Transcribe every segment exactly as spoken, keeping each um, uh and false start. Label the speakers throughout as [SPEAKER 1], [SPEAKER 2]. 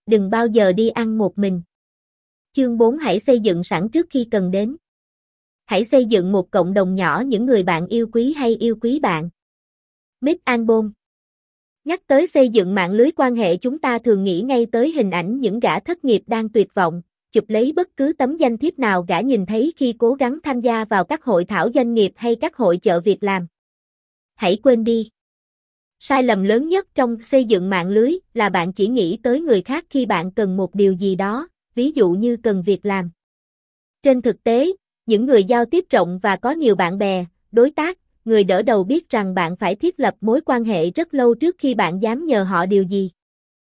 [SPEAKER 1] đừng bao giờ đi ăn một mình. Chương bốn Hãy xây dựng sẵn trước khi cần đến. Hãy xây dựng một cộng đồng nhỏ những người bạn yêu quý hay yêu quý bạn. Mick Albom. Nhắc tới xây dựng mạng lưới quan hệ, chúng ta thường nghĩ ngay tới hình ảnh những gã thất nghiệp đang tuyệt vọng, chụp lấy bất cứ tấm danh thiếp nào gã nhìn thấy khi cố gắng tham gia vào các hội thảo doanh nghiệp hay các hội chợ việc làm. Hãy quên đi. Sai lầm lớn nhất trong xây dựng mạng lưới là bạn chỉ nghĩ tới người khác khi bạn cần một điều gì đó, ví dụ như cần việc làm. Trên thực tế, những người giao tiếp rộng và có nhiều bạn bè, đối tác, người đỡ đầu biết rằng bạn phải thiết lập mối quan hệ rất lâu trước khi bạn dám nhờ họ điều gì.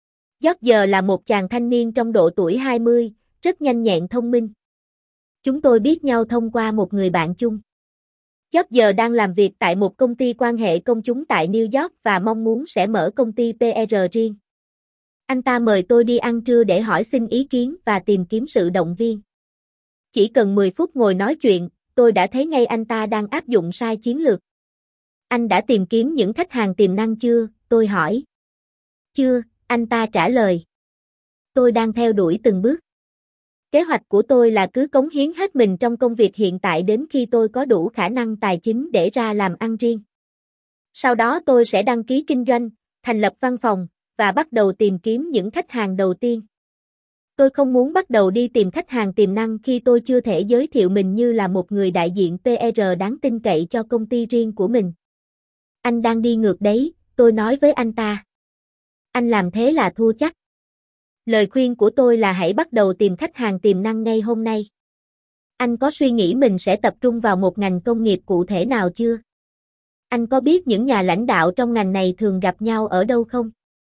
[SPEAKER 1] George là một chàng thanh niên trong độ tuổi hai mươi, rất nhanh nhẹn thông minh. Chúng tôi biết nhau thông qua một người bạn chung. George đang làm việc tại một công ty quan hệ công chúng tại New York và mong muốn sẽ mở công ty pê rờ riêng. Anh ta mời tôi đi ăn trưa để hỏi xin ý kiến và tìm kiếm sự động viên. Chỉ cần mười phút ngồi nói chuyện, tôi đã thấy ngay anh ta đang áp dụng sai chiến lược. Anh đã tìm kiếm những khách hàng tiềm năng chưa? Tôi hỏi. Chưa, anh ta trả lời. Tôi đang theo đuổi từng bước. Kế hoạch của tôi là cứ cống hiến hết mình trong công việc hiện tại đến khi tôi có đủ khả năng tài chính để ra làm ăn riêng. Sau đó tôi sẽ đăng ký kinh doanh, thành lập văn phòng, và bắt đầu tìm kiếm những khách hàng đầu tiên. Tôi không muốn bắt đầu đi tìm khách hàng tiềm năng khi tôi chưa thể giới thiệu mình như là một người đại diện pê rờ đáng tin cậy cho công ty riêng của mình. Anh đang đi ngược đấy, tôi nói với anh ta. Anh làm thế là thua chắc. Lời khuyên của tôi là hãy bắt đầu tìm khách hàng tiềm năng ngay hôm nay. Anh có suy nghĩ mình sẽ tập trung vào một ngành công nghiệp cụ thể nào chưa? Anh có biết những nhà lãnh đạo trong ngành này thường gặp nhau ở đâu không?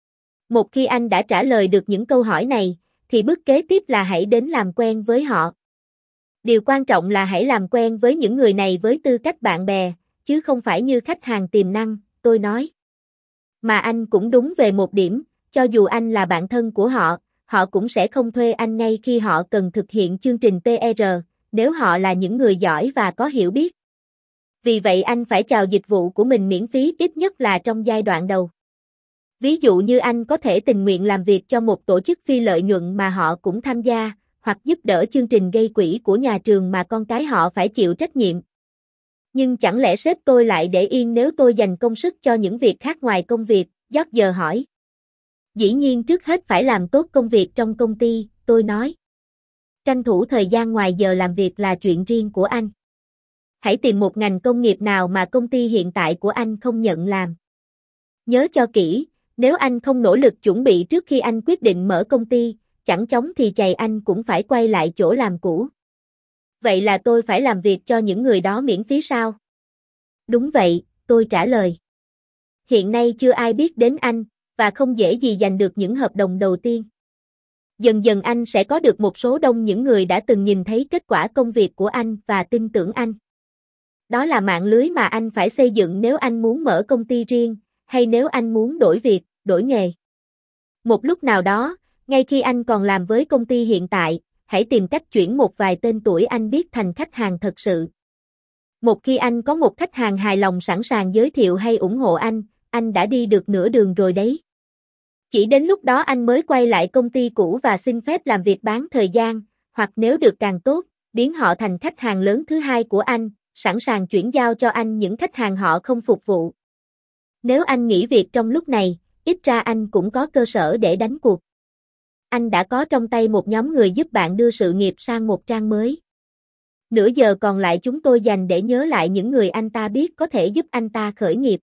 [SPEAKER 1] Một khi anh đã trả lời được những câu hỏi này, thì bước kế tiếp là hãy đến làm quen với họ. Điều quan trọng là hãy làm quen với những người này với tư cách bạn bè, chứ không phải như khách hàng tiềm năng, tôi nói. Mà anh cũng đúng về một điểm, cho dù anh là bạn thân của họ, họ cũng sẽ không thuê anh ngay khi họ cần thực hiện chương trình pê rờ, nếu họ là những người giỏi và có hiểu biết. Vì vậy anh phải chào dịch vụ của mình miễn phí ít nhất là trong giai đoạn đầu. Ví dụ như anh có thể tình nguyện làm việc cho một tổ chức phi lợi nhuận mà họ cũng tham gia, hoặc giúp đỡ chương trình gây quỹ của nhà trường mà con cái họ phải chịu trách nhiệm. Nhưng chẳng lẽ sếp tôi lại để yên nếu tôi dành công sức cho những việc khác ngoài công việc? George hỏi. Dĩ nhiên trước hết phải làm tốt công việc trong công ty, tôi nói. Tranh thủ thời gian ngoài giờ làm việc là chuyện riêng của anh. Hãy tìm một ngành công nghiệp nào mà công ty hiện tại của anh không nhận làm. Nhớ cho kỹ, nếu anh không nỗ lực chuẩn bị trước khi anh quyết định mở công ty, chẳng chóng thì chày anh cũng phải quay lại chỗ làm cũ. Vậy là tôi phải làm việc cho những người đó miễn phí sao? Đúng vậy, tôi trả lời. Hiện nay chưa ai biết đến anh, và không dễ gì giành được những hợp đồng đầu tiên. Dần dần anh sẽ có được một số đông những người đã từng nhìn thấy kết quả công việc của anh và tin tưởng anh. Đó là mạng lưới mà anh phải xây dựng nếu anh muốn mở công ty riêng, hay nếu anh muốn đổi việc, đổi nghề. Một lúc nào đó, ngay khi anh còn làm với công ty hiện tại, hãy tìm cách chuyển một vài tên tuổi anh biết thành khách hàng thật sự. Một khi anh có một khách hàng hài lòng sẵn sàng giới thiệu hay ủng hộ anh, anh đã đi được nửa đường rồi đấy. Chỉ đến lúc đó anh mới quay lại công ty cũ và xin phép làm việc bán thời gian, hoặc nếu được càng tốt, biến họ thành khách hàng lớn thứ hai của anh, sẵn sàng chuyển giao cho anh những khách hàng họ không phục vụ. Nếu anh nghỉ việc trong lúc này, ít ra anh cũng có cơ sở để đánh cuộc. Anh đã có trong tay một nhóm người giúp bạn đưa sự nghiệp sang một trang mới. Nửa giờ còn lại chúng tôi dành để nhớ lại những người anh ta biết có thể giúp anh ta khởi nghiệp.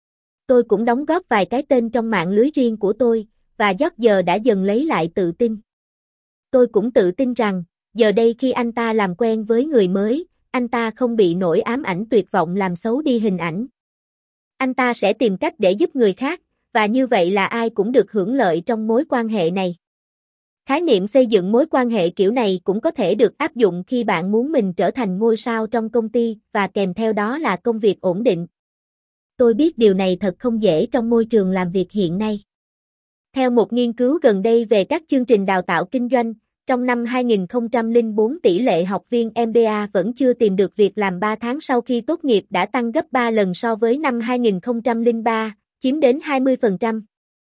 [SPEAKER 1] Tôi cũng đóng góp vài cái tên trong mạng lưới riêng của tôi, và George đã dần lấy lại tự tin. Tôi cũng tự tin rằng, giờ đây khi anh ta làm quen với người mới, anh ta không bị nỗi ám ảnh tuyệt vọng làm xấu đi hình ảnh. Anh ta sẽ tìm cách để giúp người khác, và như vậy là ai cũng được hưởng lợi trong mối quan hệ này. Khái niệm xây dựng mối quan hệ kiểu này cũng có thể được áp dụng khi bạn muốn mình trở thành ngôi sao trong công ty và kèm theo đó là công việc ổn định. Tôi biết điều này thật không dễ trong môi trường làm việc hiện nay. Theo một nghiên cứu gần đây về các chương trình đào tạo kinh doanh, trong năm hai nghìn không trăm lẻ bốn tỷ lệ học viên em bê a vẫn chưa tìm được việc làm ba tháng sau khi tốt nghiệp đã tăng gấp ba lần so với năm hai nghìn không trăm lẻ ba, chiếm đến hai mươi phần trăm.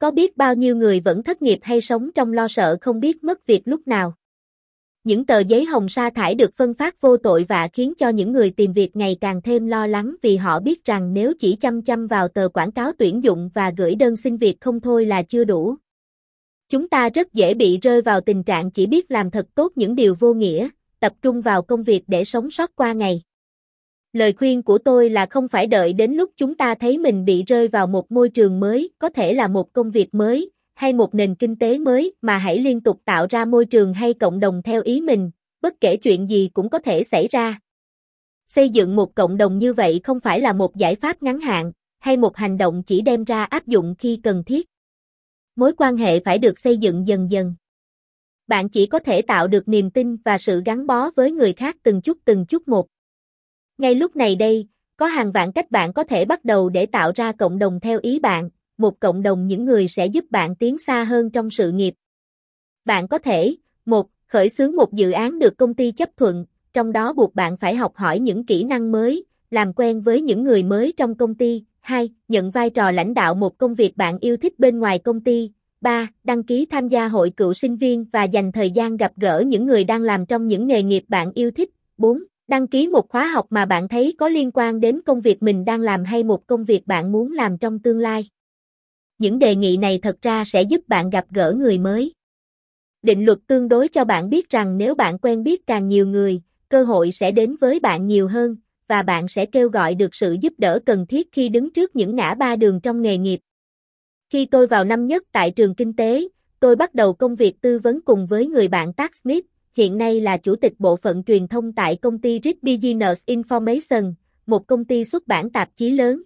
[SPEAKER 1] Có biết bao nhiêu người vẫn thất nghiệp hay sống trong lo sợ không biết mất việc lúc nào. Những tờ giấy hồng sa thải được phân phát vô tội vạ khiến cho những người tìm việc ngày càng thêm lo lắng vì họ biết rằng nếu chỉ chăm chăm vào tờ quảng cáo tuyển dụng và gửi đơn xin việc không thôi là chưa đủ. Chúng ta rất dễ bị rơi vào tình trạng chỉ biết làm thật tốt những điều vô nghĩa, tập trung vào công việc để sống sót qua ngày. Lời khuyên của tôi là không phải đợi đến lúc chúng ta thấy mình bị rơi vào một môi trường mới, có thể là một công việc mới, hay một nền kinh tế mới, mà hãy liên tục tạo ra môi trường hay cộng đồng theo ý mình, bất kể chuyện gì cũng có thể xảy ra. Xây dựng một cộng đồng như vậy không phải là một giải pháp ngắn hạn, hay một hành động chỉ đem ra áp dụng khi cần thiết. Mối quan hệ phải được xây dựng dần dần. Bạn chỉ có thể tạo được niềm tin và sự gắn bó với người khác từng chút từng chút một. Ngay lúc này đây, có hàng vạn cách bạn có thể bắt đầu để tạo ra cộng đồng theo ý bạn, một cộng đồng những người sẽ giúp bạn tiến xa hơn trong sự nghiệp. Bạn có thể, một, khởi xướng một dự án được công ty chấp thuận, trong đó buộc bạn phải học hỏi những kỹ năng mới, làm quen với những người mới trong công ty. hai. Nhận vai trò lãnh đạo một công việc bạn yêu thích bên ngoài công ty. ba. Đăng ký tham gia hội cựu sinh viên và dành thời gian gặp gỡ những người đang làm trong những nghề nghiệp bạn yêu thích. bốn. Đăng ký một khóa học mà bạn thấy có liên quan đến công việc mình đang làm hay một công việc bạn muốn làm trong tương lai. Những đề nghị này thật ra sẽ giúp bạn gặp gỡ người mới. Định luật tương đối cho bạn biết rằng nếu bạn quen biết càng nhiều người, cơ hội sẽ đến với bạn nhiều hơn, và bạn sẽ kêu gọi được sự giúp đỡ cần thiết khi đứng trước những ngã ba đường trong nghề nghiệp. Khi tôi vào năm nhất tại trường kinh tế, tôi bắt đầu công việc tư vấn cùng với người bạn Tack Smith, hiện nay là chủ tịch bộ phận truyền thông tại công ty Reed Business Information, một công ty xuất bản tạp chí lớn.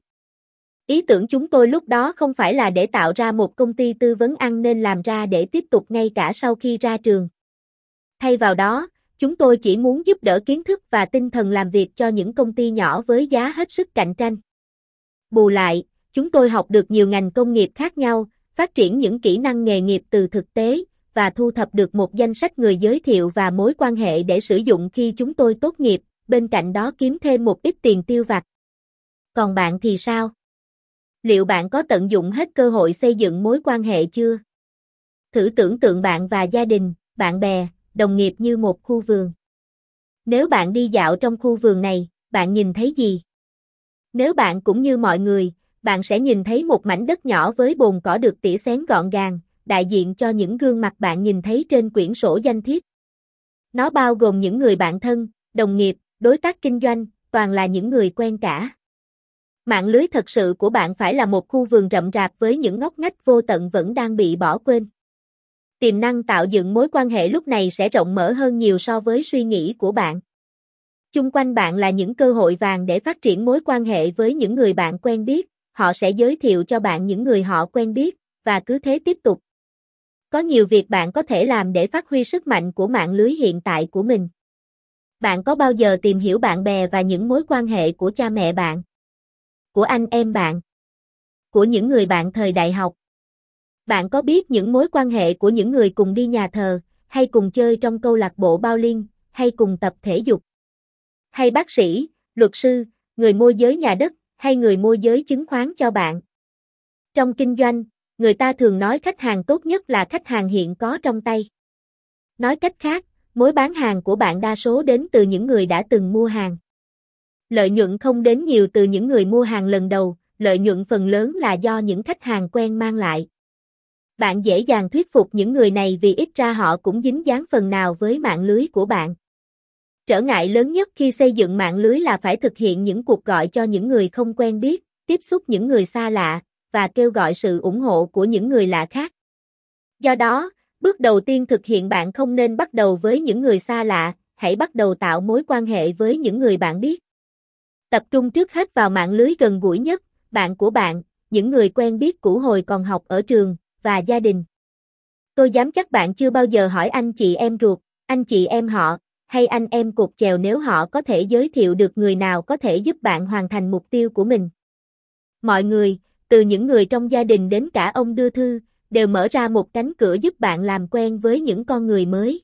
[SPEAKER 1] Ý tưởng chúng tôi lúc đó không phải là để tạo ra một công ty tư vấn ăn nên làm ra để tiếp tục ngay cả sau khi ra trường. Thay vào đó, chúng tôi chỉ muốn giúp đỡ kiến thức và tinh thần làm việc cho những công ty nhỏ với giá hết sức cạnh tranh. Bù lại, chúng tôi học được nhiều ngành công nghiệp khác nhau, phát triển những kỹ năng nghề nghiệp từ thực tế, và thu thập được một danh sách người giới thiệu và mối quan hệ để sử dụng khi chúng tôi tốt nghiệp, bên cạnh đó kiếm thêm một ít tiền tiêu vặt. Còn bạn thì sao? Liệu bạn có tận dụng hết cơ hội xây dựng mối quan hệ chưa? Thử tưởng tượng bạn và gia đình, bạn bè, đồng nghiệp như một khu vườn. Nếu bạn đi dạo trong khu vườn này, bạn nhìn thấy gì? Nếu bạn cũng như mọi người, bạn sẽ nhìn thấy một mảnh đất nhỏ với bồn cỏ được tỉa xén gọn gàng, đại diện cho những gương mặt bạn nhìn thấy trên quyển sổ danh thiếp. Nó bao gồm những người bạn thân, đồng nghiệp, đối tác kinh doanh, toàn là những người quen cả. Mạng lưới thật sự của bạn phải là một khu vườn rậm rạp với những ngóc ngách vô tận vẫn đang bị bỏ quên. Tiềm năng tạo dựng mối quan hệ lúc này sẽ rộng mở hơn nhiều so với suy nghĩ của bạn. Chung quanh bạn là những cơ hội vàng để phát triển mối quan hệ với những người bạn quen biết, họ sẽ giới thiệu cho bạn những người họ quen biết, và cứ thế tiếp tục. Có nhiều việc bạn có thể làm để phát huy sức mạnh của mạng lưới hiện tại của mình. Bạn có bao giờ tìm hiểu bạn bè và những mối quan hệ của cha mẹ bạn? Của anh em bạn? Của những người bạn thời đại học? Bạn có biết những mối quan hệ của những người cùng đi nhà thờ, hay cùng chơi trong câu lạc bộ bao liên, hay cùng tập thể dục? Hay bác sĩ, luật sư, người môi giới nhà đất, hay người môi giới chứng khoán cho bạn? Trong kinh doanh, người ta thường nói khách hàng tốt nhất là khách hàng hiện có trong tay. Nói cách khác, mối bán hàng của bạn đa số đến từ những người đã từng mua hàng. Lợi nhuận không đến nhiều từ những người mua hàng lần đầu, lợi nhuận phần lớn là do những khách hàng quen mang lại. Bạn dễ dàng thuyết phục những người này vì ít ra họ cũng dính dáng phần nào với mạng lưới của bạn. Trở ngại lớn nhất khi xây dựng mạng lưới là phải thực hiện những cuộc gọi cho những người không quen biết, tiếp xúc những người xa lạ, và kêu gọi sự ủng hộ của những người lạ khác. Do đó, bước đầu tiên thực hiện bạn không nên bắt đầu với những người xa lạ, hãy bắt đầu tạo mối quan hệ với những người bạn biết. Tập trung trước hết vào mạng lưới gần gũi nhất, bạn của bạn, những người quen biết cũ hồi còn học ở trường, và gia đình. Tôi dám chắc bạn chưa bao giờ hỏi anh chị em ruột, anh chị em họ, hay anh em cột chèo nếu họ có thể giới thiệu được người nào có thể giúp bạn hoàn thành mục tiêu của mình. Mọi người, từ những người trong gia đình đến cả ông đưa thư, đều mở ra một cánh cửa giúp bạn làm quen với những con người mới.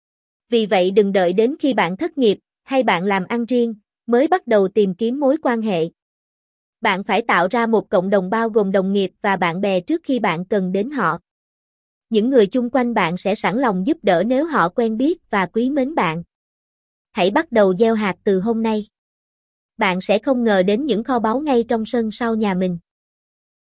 [SPEAKER 1] Vì vậy đừng đợi đến khi bạn thất nghiệp, hay bạn làm ăn riêng, mới bắt đầu tìm kiếm mối quan hệ. Bạn phải tạo ra một cộng đồng bao gồm đồng nghiệp và bạn bè trước khi bạn cần đến họ. Những người chung quanh bạn sẽ sẵn lòng giúp đỡ nếu họ quen biết và quý mến bạn. Hãy bắt đầu gieo hạt từ hôm nay. Bạn sẽ không ngờ đến những kho báu ngay trong sân sau nhà mình.